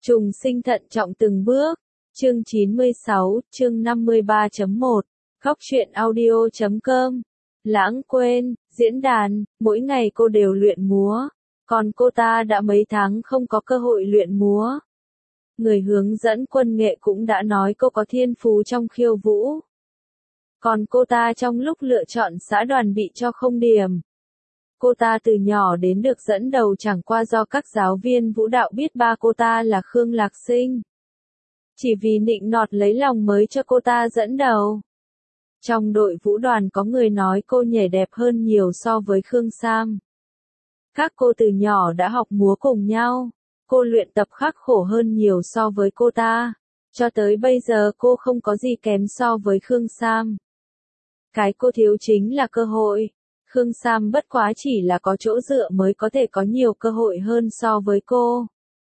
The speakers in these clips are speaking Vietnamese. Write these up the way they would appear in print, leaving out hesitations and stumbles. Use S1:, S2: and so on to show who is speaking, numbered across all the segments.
S1: Trùng sinh thận trọng từng bước. Chương 96, chương 53.1. Khóc chuyện audio.com. Lãng quên, diễn đàn, mỗi ngày cô đều luyện múa. Còn cô ta đã mấy tháng không có cơ hội luyện múa. Người hướng dẫn quân nghệ cũng đã nói cô có thiên phú trong khiêu vũ. Còn cô ta trong lúc lựa chọn xã đoàn bị cho không điểm. Cô ta từ nhỏ đến được dẫn đầu chẳng qua do các giáo viên vũ đạo biết ba cô ta là Khương Lạc Sinh. Chỉ vì nịnh nọt lấy lòng mới cho cô ta dẫn đầu. Trong đội vũ đoàn có người nói cô nhảy đẹp hơn nhiều so với Khương Sam. Các cô từ nhỏ đã học múa cùng nhau. Cô luyện tập khắc khổ hơn nhiều so với cô ta. Cho tới bây giờ cô không có gì kém so với Khương Sam. Cái cô thiếu chính là cơ hội. Khương Sam bất quá chỉ là có chỗ dựa mới có thể có nhiều cơ hội hơn so với cô.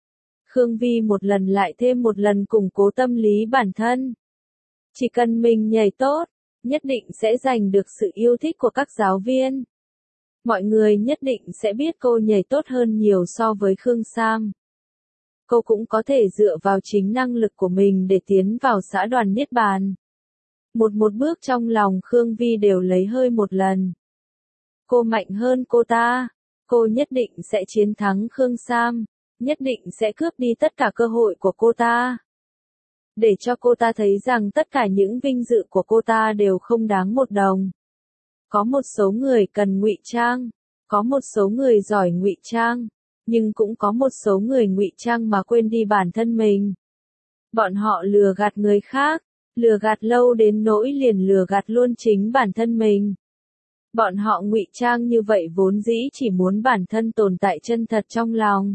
S1: Khương Vi một lần lại thêm một lần củng cố tâm lý bản thân. Chỉ cần mình nhảy tốt, nhất định sẽ giành được sự yêu thích của các giáo viên. Mọi người nhất định sẽ biết cô nhảy tốt hơn nhiều so với Khương Sam. Cô cũng có thể dựa vào chính năng lực của mình để tiến vào xã đoàn Niết Bàn. Một bước trong lòng Khương Vi đều lấy hơi một lần. Cô mạnh hơn cô ta. Cô nhất định sẽ chiến thắng Khương Sam. Nhất định sẽ cướp đi tất cả cơ hội của cô ta. Để cho cô ta thấy rằng tất cả những vinh dự của cô ta đều không đáng một đồng. Có một số người cần ngụy trang. Có một số người giỏi ngụy trang. Nhưng cũng có một số người ngụy trang mà quên đi bản thân mình. Bọn họ lừa gạt người khác. Lừa gạt lâu đến nỗi liền lừa gạt luôn chính bản thân mình. Bọn họ ngụy trang như vậy vốn dĩ chỉ muốn bản thân tồn tại chân thật trong lòng.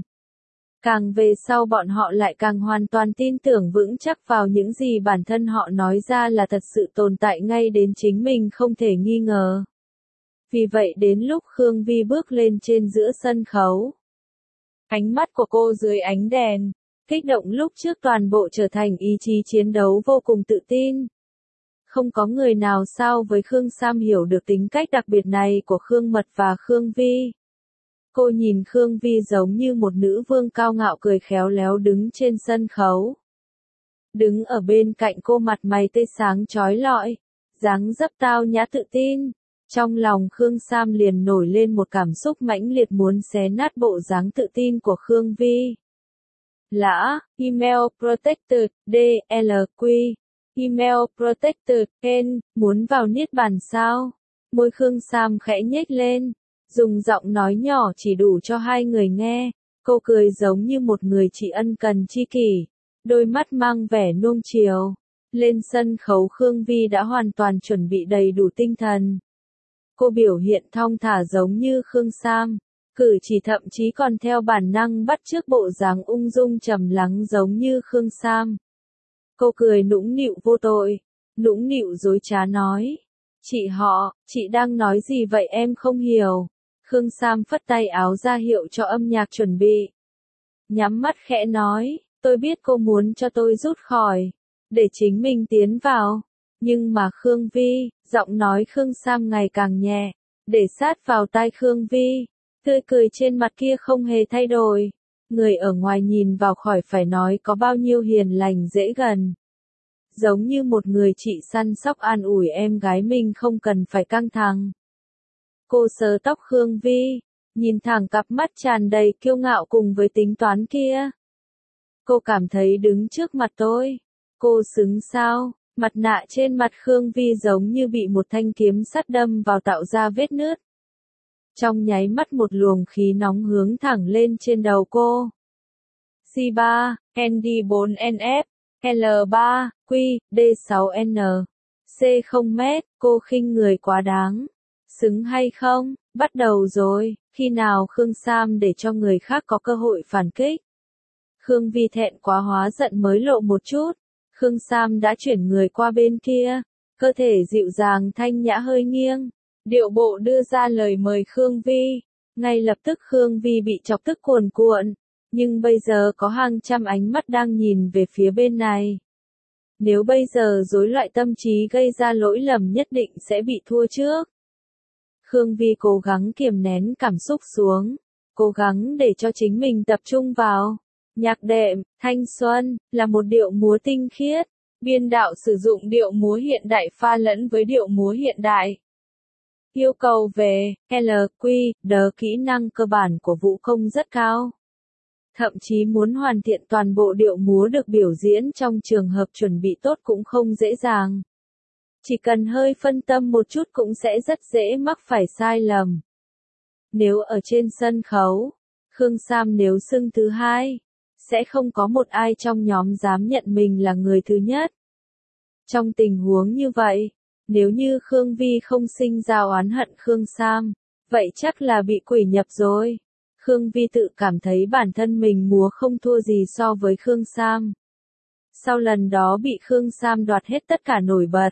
S1: Càng về sau bọn họ lại càng hoàn toàn tin tưởng vững chắc vào những gì bản thân họ nói ra là thật sự tồn tại ngay đến chính mình không thể nghi ngờ. Vì vậy đến lúc Khương Vi bước lên trên giữa sân khấu. Ánh mắt của cô dưới ánh đèn, kích động lúc trước toàn bộ trở thành ý chí chiến đấu vô cùng tự tin. Không có người nào sao với Khương Sam hiểu được tính cách đặc biệt này của Khương Mật và Khương Vi. Cô nhìn Khương Vi giống như một nữ vương cao ngạo cười khéo léo đứng trên sân khấu. Đứng ở bên cạnh cô mặt mày tươi sáng chói lọi, dáng dấp tao nhã tự tin. Trong lòng Khương Sam liền nổi lên một cảm xúc mãnh liệt muốn xé nát bộ dáng tự tin của Khương Vi. Lã, Email Protected, DLQ. Email Protected, N, muốn vào Niết Bàn sao? Môi Khương Sam khẽ nhếch lên, dùng giọng nói nhỏ chỉ đủ cho hai người nghe. Cô cười giống như một người chị ân cần tri kỷ, đôi mắt mang vẻ nuông chiều. Lên sân khấu Khương Vi đã hoàn toàn chuẩn bị đầy đủ tinh thần. Cô biểu hiện thong thả giống như Khương Sam, cử chỉ thậm chí còn theo bản năng bắt chước bộ dáng ung dung trầm lắng giống như Khương Sam. Cô cười nũng nịu vô tội, nũng nịu dối trá nói. Chị đang nói gì vậy em không hiểu. Khương Sam phất tay áo ra hiệu cho âm nhạc chuẩn bị. Nhắm mắt khẽ nói, tôi biết cô muốn cho tôi rút khỏi, để chính mình tiến vào. Nhưng mà Khương Vi, giọng nói Khương Sam ngày càng nhẹ, để sát vào tai Khương Vi. Tươi cười trên mặt kia không hề thay đổi. Người ở ngoài nhìn vào khỏi phải nói có bao nhiêu hiền lành dễ gần. Giống như một người chị săn sóc an ủi em gái mình không cần phải căng thẳng. Cô sờ tóc Khương Vi, nhìn thẳng cặp mắt tràn đầy kiêu ngạo cùng với tính toán kia. Cô cảm thấy đứng trước mặt tôi, cô xứng sao? Mặt nạ trên mặt Khương Vi giống như bị một thanh kiếm sắt đâm vào tạo ra vết nứt. Trong nháy mắt một luồng khí nóng hướng thẳng lên trên đầu cô. C3, ND4NF, L3, Q, D6N, C0M, cô khinh người quá đáng. Xứng hay không? Bắt đầu rồi, khi nào Khương Sam để cho người khác có cơ hội phản kích? Khương Vi thẹn quá hóa giận mới lộ một chút. Khương Sam đã chuyển người qua bên kia, cơ thể dịu dàng thanh nhã hơi nghiêng. Điệu bộ đưa ra lời mời Khương Vi. Ngay lập tức Khương Vi bị chọc tức cuồn cuộn. Nhưng bây giờ có hàng trăm ánh mắt đang nhìn về phía bên này. Nếu bây giờ rối loạn tâm trí gây ra lỗi lầm nhất định sẽ bị thua trước. Khương Vi cố gắng kiềm nén cảm xúc xuống. Cố gắng để cho chính mình tập trung vào. Nhạc đệm, thanh xuân, là một điệu múa tinh khiết. Biên đạo sử dụng điệu múa hiện đại pha lẫn với điệu múa hiện đại. Yêu cầu về LQ, D kỹ năng cơ bản của vũ công rất cao. Thậm chí muốn hoàn thiện toàn bộ điệu múa được biểu diễn trong trường hợp chuẩn bị tốt cũng không dễ dàng. Chỉ cần hơi phân tâm một chút cũng sẽ rất dễ mắc phải sai lầm. Nếu ở trên sân khấu, Khương Sam nếu xưng thứ hai, sẽ không có một ai trong nhóm dám nhận mình là người thứ nhất. Trong tình huống như vậy, nếu như Khương Vi không sinh ra oán hận Khương Sam, vậy chắc là bị quỷ nhập rồi. Khương Vi tự cảm thấy bản thân mình múa không thua gì so với Khương Sam. Sau lần đó bị Khương Sam đoạt hết tất cả nổi bật.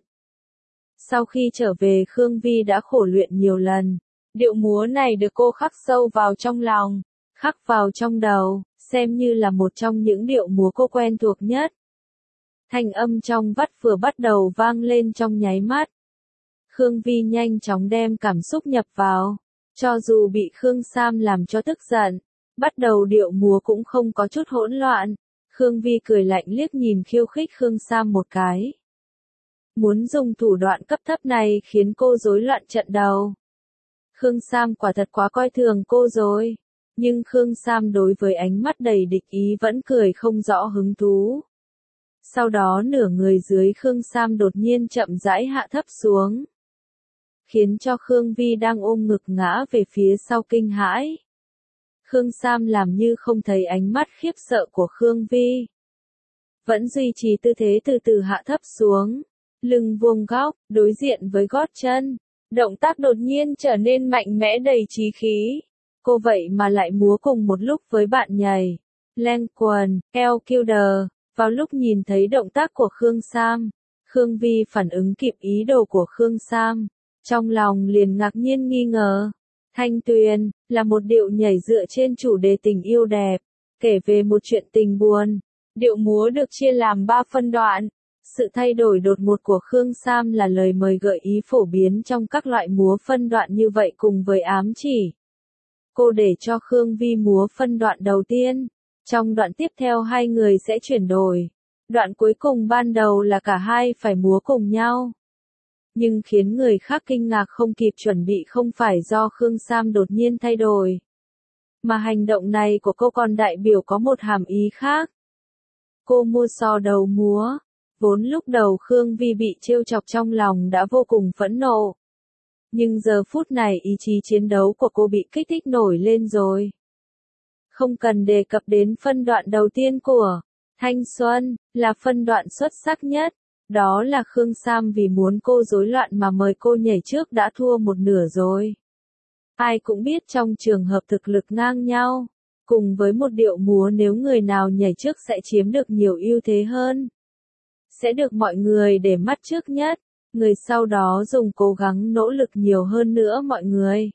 S1: Sau khi trở về Khương Vi đã khổ luyện nhiều lần. Điệu múa này được cô khắc sâu vào trong lòng, khắc vào trong đầu, xem như là một trong những điệu múa cô quen thuộc nhất. Thanh âm trong vắt vừa bắt đầu vang lên trong nháy mắt. Khương Vi nhanh chóng đem cảm xúc nhập vào, cho dù bị Khương Sam làm cho tức giận, bắt đầu điệu múa cũng không có chút hỗn loạn. Khương Vi cười lạnh liếc nhìn khiêu khích Khương Sam một cái. Muốn dùng thủ đoạn cấp thấp này khiến cô rối loạn trận đầu. Khương Sam quả thật quá coi thường cô rồi, nhưng Khương Sam đối với ánh mắt đầy địch ý vẫn cười không rõ hứng thú. Sau đó nửa người dưới Khương Sam đột nhiên chậm rãi hạ thấp xuống, khiến cho Khương Vi đang ôm ngực ngã về phía sau kinh hãi. Khương Sam làm như không thấy ánh mắt khiếp sợ của Khương Vi. Vẫn duy trì tư thế từ từ hạ thấp xuống, lưng vuông góc, đối diện với gót chân. Động tác đột nhiên trở nên mạnh mẽ đầy chí khí. Cô vậy mà lại múa cùng một lúc với bạn nhảy. Len quần, eo killer. Vào lúc nhìn thấy động tác của Khương Sam, Khương Vi phản ứng kịp ý đồ của Khương Sam. Trong lòng liền ngạc nhiên nghi ngờ. Thanh Tuyền, là một điệu nhảy dựa trên chủ đề tình yêu đẹp, kể về một chuyện tình buồn. Điệu múa được chia làm 3 phân đoạn. Sự thay đổi đột ngột của Khương Sam là lời mời gợi ý phổ biến trong các loại múa phân đoạn như vậy cùng với ám chỉ. Cô để cho Khương Vi múa phân đoạn đầu tiên. Trong đoạn tiếp theo hai người sẽ chuyển đổi. Đoạn cuối cùng ban đầu là cả hai phải múa cùng nhau. Nhưng khiến người khác kinh ngạc không kịp chuẩn bị không phải do Khương Sam đột nhiên thay đổi. Mà hành động này của cô còn đại biểu có một hàm ý khác. Cô mua sò đầu múa. Vốn lúc đầu Khương Vi bị trêu chọc trong lòng đã vô cùng phẫn nộ. Nhưng giờ phút này ý chí chiến đấu của cô bị kích thích nổi lên rồi. Không cần đề cập đến phân đoạn đầu tiên của Thanh Xuân, là phân đoạn xuất sắc nhất. Đó là Khương Sam vì muốn cô rối loạn mà mời cô nhảy trước đã thua một nửa rồi. Ai cũng biết trong trường hợp thực lực ngang nhau, cùng với một điệu múa nếu người nào nhảy trước sẽ chiếm được nhiều ưu thế hơn. Sẽ được mọi người để mắt trước nhất, người sau đó dùng cố gắng nỗ lực nhiều hơn nữa mọi người.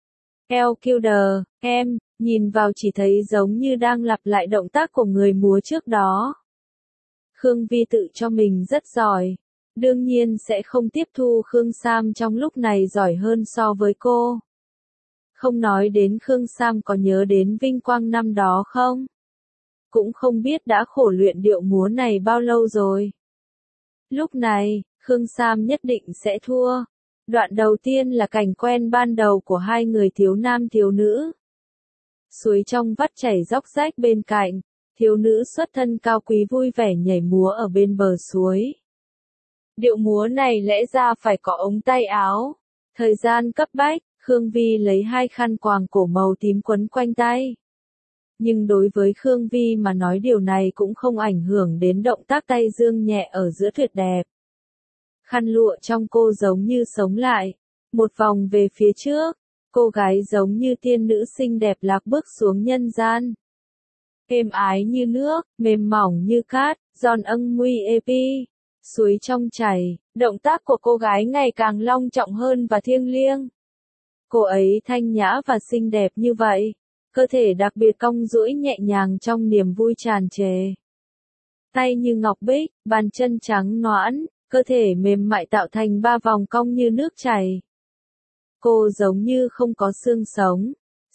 S1: LQD, em, nhìn vào chỉ thấy giống như đang lặp lại động tác của người múa trước đó. Khương Vi tự cho mình rất giỏi, đương nhiên sẽ không tiếp thu Khương Sam trong lúc này giỏi hơn so với cô. Không nói đến Khương Sam có nhớ đến vinh quang năm đó không? Cũng không biết đã khổ luyện điệu múa này bao lâu rồi. Lúc này, Khương Sam nhất định sẽ thua. Đoạn đầu tiên là cảnh quen ban đầu của hai người thiếu nam thiếu nữ. Suối trong vắt chảy róc rách bên cạnh, thiếu nữ xuất thân cao quý vui vẻ nhảy múa ở bên bờ suối. Điệu múa này lẽ ra phải có ống tay áo. Thời gian cấp bách, Khương Vi lấy 2 khăn quàng cổ màu tím quấn quanh tay. Nhưng đối với Khương Vi mà nói điều này cũng không ảnh hưởng đến động tác tay dương nhẹ ở giữa tuyệt đẹp. Khăn lụa trong cô giống như sống lại, một vòng về phía trước, cô gái giống như tiên nữ xinh đẹp lạc bước xuống nhân gian. Êm ái như nước, mềm mỏng như cát, giòn âng nguy epi, suối trong chảy, động tác của cô gái ngày càng long trọng hơn và thiêng liêng. Cô ấy thanh nhã và xinh đẹp như vậy. Cơ thể đặc biệt cong duỗi nhẹ nhàng trong niềm vui tràn trề. Tay như ngọc bích, bàn chân trắng nõn, cơ thể mềm mại tạo thành 3 vòng cong như nước chảy. Cô giống như không có xương sống,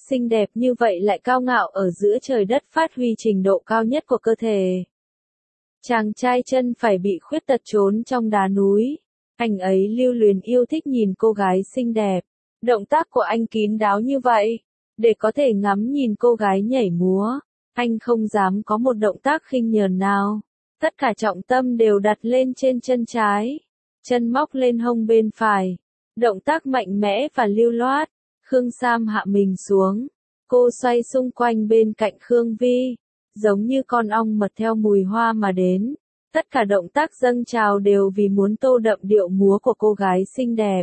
S1: xinh đẹp như vậy lại cao ngạo ở giữa trời đất phát huy trình độ cao nhất của cơ thể. Chàng trai chân phải bị khuyết tật trốn trong đá núi. Anh ấy lưu luyến yêu thích nhìn cô gái xinh đẹp. Động tác của anh kín đáo như vậy, để có thể ngắm nhìn cô gái nhảy múa. Anh không dám có một động tác khinh nhờn nào. Tất cả trọng tâm đều đặt lên trên chân trái. Chân móc lên hông bên phải. Động tác mạnh mẽ và lưu loát. Khương Sam hạ mình xuống. Cô xoay xung quanh bên cạnh Khương Vi. Giống như con ong mật theo mùi hoa mà đến. Tất cả động tác dâng trào đều vì muốn tô đậm điệu múa của cô gái xinh đẹp.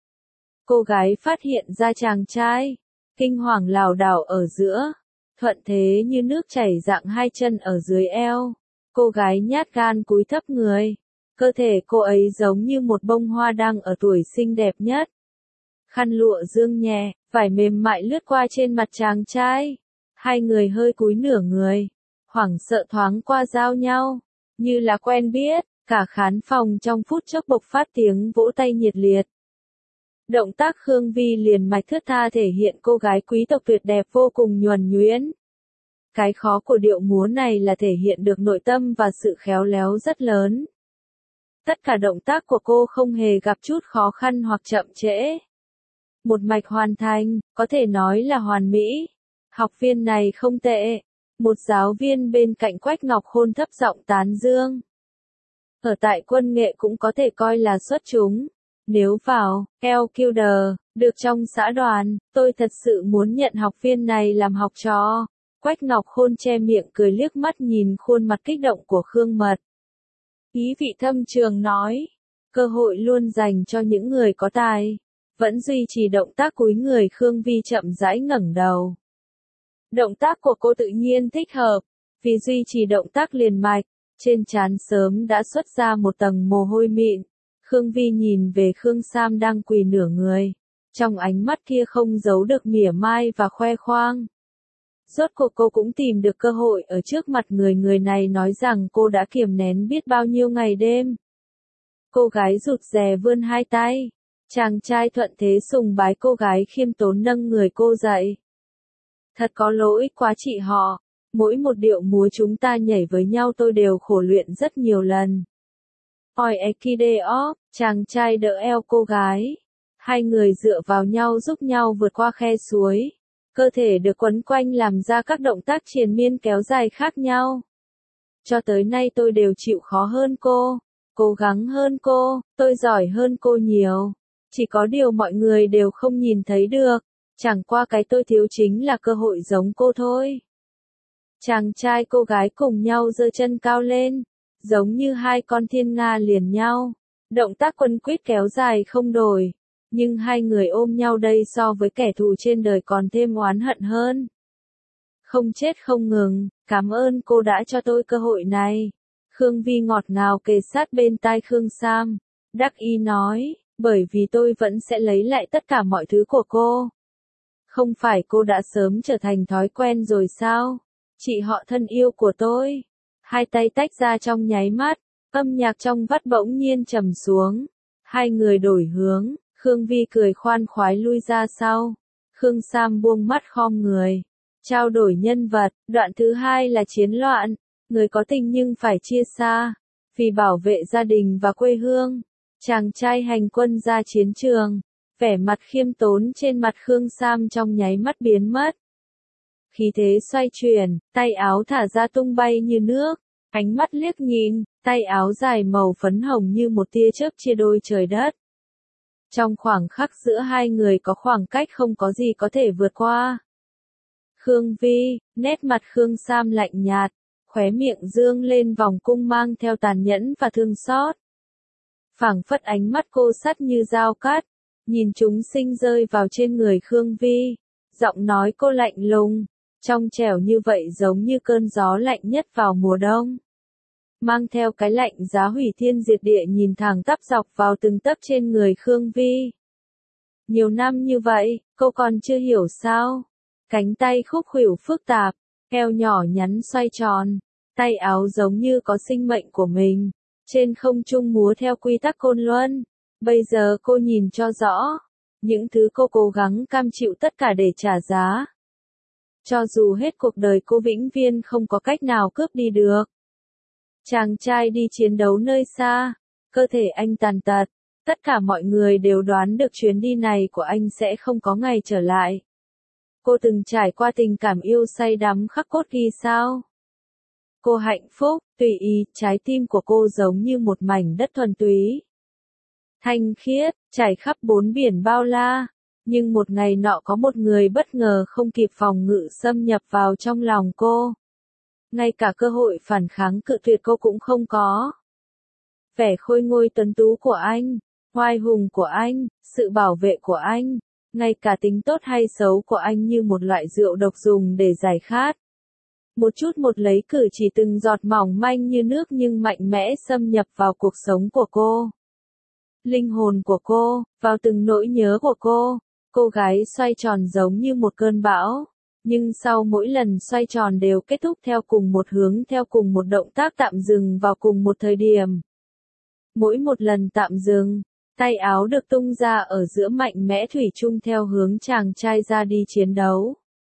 S1: Cô gái phát hiện ra chàng trai. Kinh hoàng lảo đảo ở giữa. Thuận thế như nước chảy dạng hai chân ở dưới eo. Cô gái nhát gan cúi thấp người. Cơ thể cô ấy giống như một bông hoa đang ở tuổi xinh đẹp nhất. Khăn lụa dương nhẹ, vải mềm mại lướt qua trên mặt chàng trai. Hai người hơi cúi nửa người. Hoảng sợ thoáng qua giao nhau. Như là quen biết, cả khán phòng trong phút chốc bộc phát tiếng vỗ tay nhiệt liệt. Động tác Khương Vi liền mạch thướt tha thể hiện cô gái quý tộc tuyệt đẹp vô cùng nhuần nhuyễn. Cái khó của điệu múa này là thể hiện được nội tâm và sự khéo léo rất lớn. Tất cả động tác của cô không hề gặp chút khó khăn hoặc chậm trễ. Một mạch hoàn thành, có thể nói là hoàn mỹ. Học viên này không tệ. Một giáo viên bên cạnh Quách Ngọc Khôn thấp giọng tán dương. Ở tại quân nghệ cũng có thể coi là xuất chúng. Nếu vào, LQD, được trong xã đoàn, tôi thật sự muốn nhận học viên này làm học trò. Quách Ngọc Khôn che miệng cười liếc mắt nhìn khuôn mặt kích động của Khương Mật. Ý vị thâm trường nói, cơ hội luôn dành cho những người có tài. Vẫn duy trì động tác cúi người Khương Vi chậm rãi ngẩng đầu. Động tác của cô tự nhiên thích hợp, vì duy trì động tác liền mạch, trên trán sớm đã xuất ra một tầng mồ hôi mịn. Khương Vi nhìn về Khương Sam đang quỳ nửa người, trong ánh mắt kia không giấu được mỉa mai và khoe khoang. Rốt cuộc cô cũng tìm được cơ hội ở trước mặt người này nói rằng cô đã kiềm nén biết bao nhiêu ngày đêm. Cô gái rụt rè vươn hai tay, chàng trai thuận thế sùng bái cô gái khiêm tốn nâng người cô dậy. Thật có lỗi quá chị họ, mỗi một điệu múa chúng ta nhảy với nhau tôi đều khổ luyện rất nhiều lần. Oi Ekideo, chàng trai đỡ eo cô gái. Hai người dựa vào nhau giúp nhau vượt qua khe suối. Cơ thể được quấn quanh làm ra các động tác triền miên kéo dài khác nhau. Cho tới nay tôi đều chịu khó hơn cô, cố gắng hơn cô, tôi giỏi hơn cô nhiều. Chỉ có điều mọi người đều không nhìn thấy được. Chẳng qua cái tôi thiếu chính là cơ hội giống cô thôi. Chàng trai cô gái cùng nhau giơ chân cao lên, giống như hai con thiên nga liền nhau. Động tác quấn quýt kéo dài không đổi, nhưng hai người ôm nhau đây so với kẻ thù trên đời còn thêm oán hận hơn. Không chết không ngừng, cảm ơn cô đã cho tôi cơ hội này. Khương Vi ngọt ngào kề sát bên tai Khương Sam, đắc ý nói, bởi vì tôi vẫn sẽ lấy lại tất cả mọi thứ của cô. Không phải cô đã sớm trở thành thói quen rồi sao? Chị họ thân yêu của tôi. Hai tay tách ra trong nháy mắt, âm nhạc trong vắt bỗng nhiên trầm xuống. Hai người đổi hướng, Khương Vi cười khoan khoái lui ra sau. Khương Sam buông mắt khom người. Trao đổi nhân vật, đoạn thứ hai là chiến loạn. Người có tình nhưng phải chia xa. Vì bảo vệ gia đình và quê hương. Chàng trai hành quân ra chiến trường. Vẻ mặt khiêm tốn trên mặt Khương Sam trong nháy mắt biến mất. Khí thế xoay chuyển, tay áo thả ra tung bay như nước, ánh mắt liếc nhìn, tay áo dài màu phấn hồng như một tia chớp chia đôi trời đất. Trong khoảng khắc giữa hai người có khoảng cách không có gì có thể vượt qua. Khương Vi, nét mặt Khương Sam lạnh nhạt, khóe miệng dương lên vòng cung mang theo tàn nhẫn và thương xót. Phảng phất ánh mắt cô sắt như dao cắt. Nhìn chúng sinh rơi vào trên người Khương Vi, giọng nói cô lạnh lùng, trong trẻo như vậy giống như cơn gió lạnh nhất vào mùa đông. Mang theo cái lạnh giá hủy thiên diệt địa nhìn thẳng tắp dọc vào từng tấc trên người Khương Vi. Nhiều năm như vậy, cô còn chưa hiểu sao? Cánh tay khúc khuỷu phức tạp, eo nhỏ nhắn xoay tròn, tay áo giống như có sinh mệnh của mình, trên không trung múa theo quy tắc côn luân. Bây giờ cô nhìn cho rõ, những thứ cô cố gắng cam chịu tất cả để trả giá, Cho dù hết cuộc đời cô vĩnh viễn không có cách nào cướp đi được. Chàng trai đi chiến đấu nơi xa, cơ thể anh tàn tật, tất cả mọi người đều đoán được chuyến đi này của anh sẽ không có ngày trở lại. Cô từng trải qua tình cảm yêu say đắm khắc cốt ghi sao? Cô hạnh phúc, tùy ý, trái tim của cô giống như một mảnh đất thuần túy. Thanh khiết, trải khắp bốn biển bao la. Nhưng một ngày nọ có một người bất ngờ không kịp phòng ngự xâm nhập vào trong lòng cô. Ngay cả cơ hội phản kháng cự tuyệt cô cũng không có. Vẻ khôi ngôi tuấn tú của anh, oai hùng của anh, sự bảo vệ của anh, ngay cả tính tốt hay xấu của anh như một loại rượu độc dùng để giải khát. Một chút một lấy cử chỉ từng giọt mỏng manh như nước nhưng mạnh mẽ xâm nhập vào cuộc sống của cô. Linh hồn của cô, vào từng nỗi nhớ của cô gái xoay tròn giống như một cơn bão. Nhưng sau mỗi lần xoay tròn đều kết thúc theo cùng một hướng, theo cùng một động tác tạm dừng vào cùng một thời điểm. Mỗi một lần tạm dừng, tay áo được tung ra ở giữa mạnh mẽ thủy chung theo hướng chàng trai ra đi chiến đấu.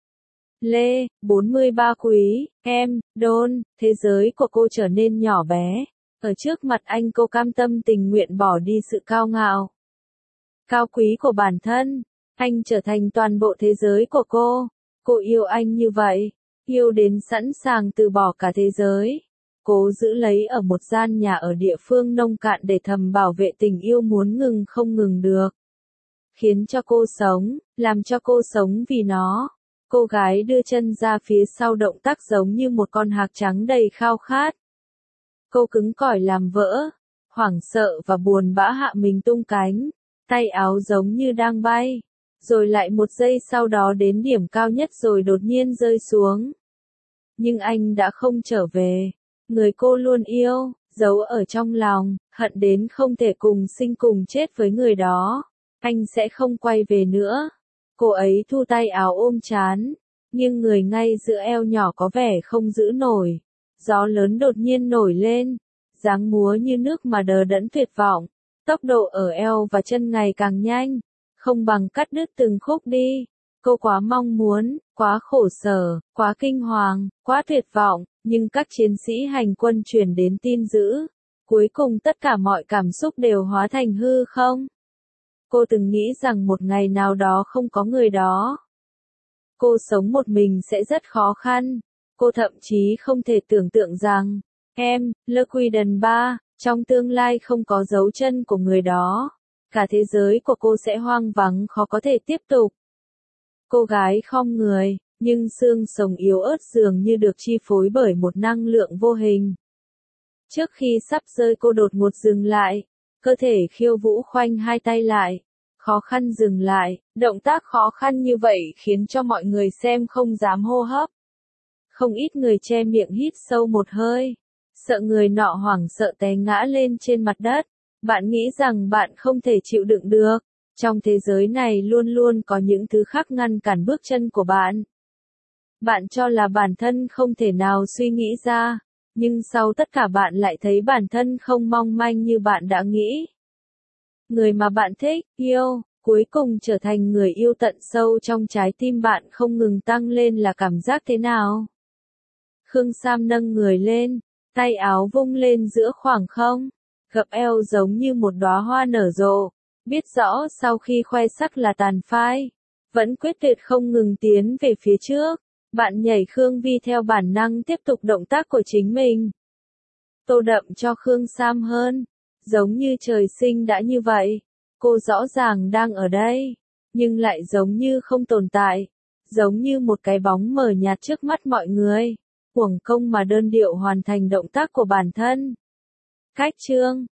S1: Lê, 43 quý, em, Đôn, thế giới của cô trở nên nhỏ bé. Ở trước mặt anh cô cam tâm tình nguyện bỏ đi sự cao ngạo, cao quý của bản thân. Anh trở thành toàn bộ thế giới của cô. Cô yêu anh như vậy, yêu đến sẵn sàng từ bỏ cả thế giới. Cố giữ lấy ở một gian nhà ở địa phương nông cạn để thầm bảo vệ tình yêu muốn ngừng không ngừng được. Khiến cho cô sống, làm cho cô sống vì nó. Cô gái đưa chân ra phía sau động tác giống như một con hạc trắng đầy khao khát. Cô cứng cỏi làm vỡ, hoảng sợ và buồn bã hạ mình tung cánh, tay áo giống như đang bay. Rồi lại một giây sau đó đến điểm cao nhất rồi đột nhiên rơi xuống. Nhưng anh đã không trở về. Người cô luôn yêu, giấu ở trong lòng, hận đến không thể cùng sinh cùng chết với người đó. Anh sẽ không quay về nữa. Cô ấy thu tay áo ôm trán, nghiêng người ngay giữa eo nhỏ có vẻ không giữ nổi. Gió lớn đột nhiên nổi lên, dáng múa như nước mà đờ đẫn tuyệt vọng. Tốc độ ở eo và chân ngày càng nhanh. Không bằng cắt đứt từng khúc đi. Cô quá mong muốn, quá khổ sở, quá kinh hoàng, quá tuyệt vọng, nhưng các chiến sĩ hành quân truyền đến tin dữ. Cuối cùng tất cả mọi cảm xúc đều hóa thành hư không. Cô từng nghĩ rằng một ngày nào đó không có người đó. Cô sống một mình sẽ rất khó khăn. Cô thậm chí không thể tưởng tượng rằng, em, Le Quiden 3, trong tương lai không có dấu chân của người đó. Cả thế giới của cô sẽ hoang vắng khó có thể tiếp tục. Cô gái khom người, nhưng xương sống yếu ớt dường như được chi phối bởi một năng lượng vô hình. Trước khi sắp rơi cô đột ngột dừng lại, cơ thể khiêu vũ khoanh hai tay lại, khó khăn dừng lại, động tác khó khăn như vậy khiến cho mọi người xem không dám hô hấp. Không ít người che miệng hít sâu một hơi, sợ người nọ hoảng sợ té ngã lên trên mặt đất. Bạn nghĩ rằng bạn không thể chịu đựng được. Trong thế giới này luôn luôn có những thứ khác ngăn cản bước chân của bạn. Bạn cho là bản thân không thể nào suy nghĩ ra, nhưng sau tất cả bạn lại thấy bản thân không mong manh như bạn đã nghĩ. Người mà bạn thích, yêu, cuối cùng trở thành người yêu tận sâu trong trái tim bạn không ngừng tăng lên là cảm giác thế nào? Khương Sam nâng người lên, tay áo vung lên giữa khoảng không. Gập eo giống như một đóa hoa nở rộ, biết rõ sau khi khoe sắc là tàn phai, vẫn quyết tuyệt không ngừng tiến về phía trước. Bạn nhảy Khương Vi theo bản năng tiếp tục động tác của chính mình. Tô đậm cho Khương Sam hơn, giống như trời sinh đã như vậy. Cô rõ ràng đang ở đây, nhưng lại giống như không tồn tại, giống như một cái bóng mờ nhạt trước mắt mọi người. Uổng công mà đơn điệu hoàn thành động tác của bản thân. Cách chương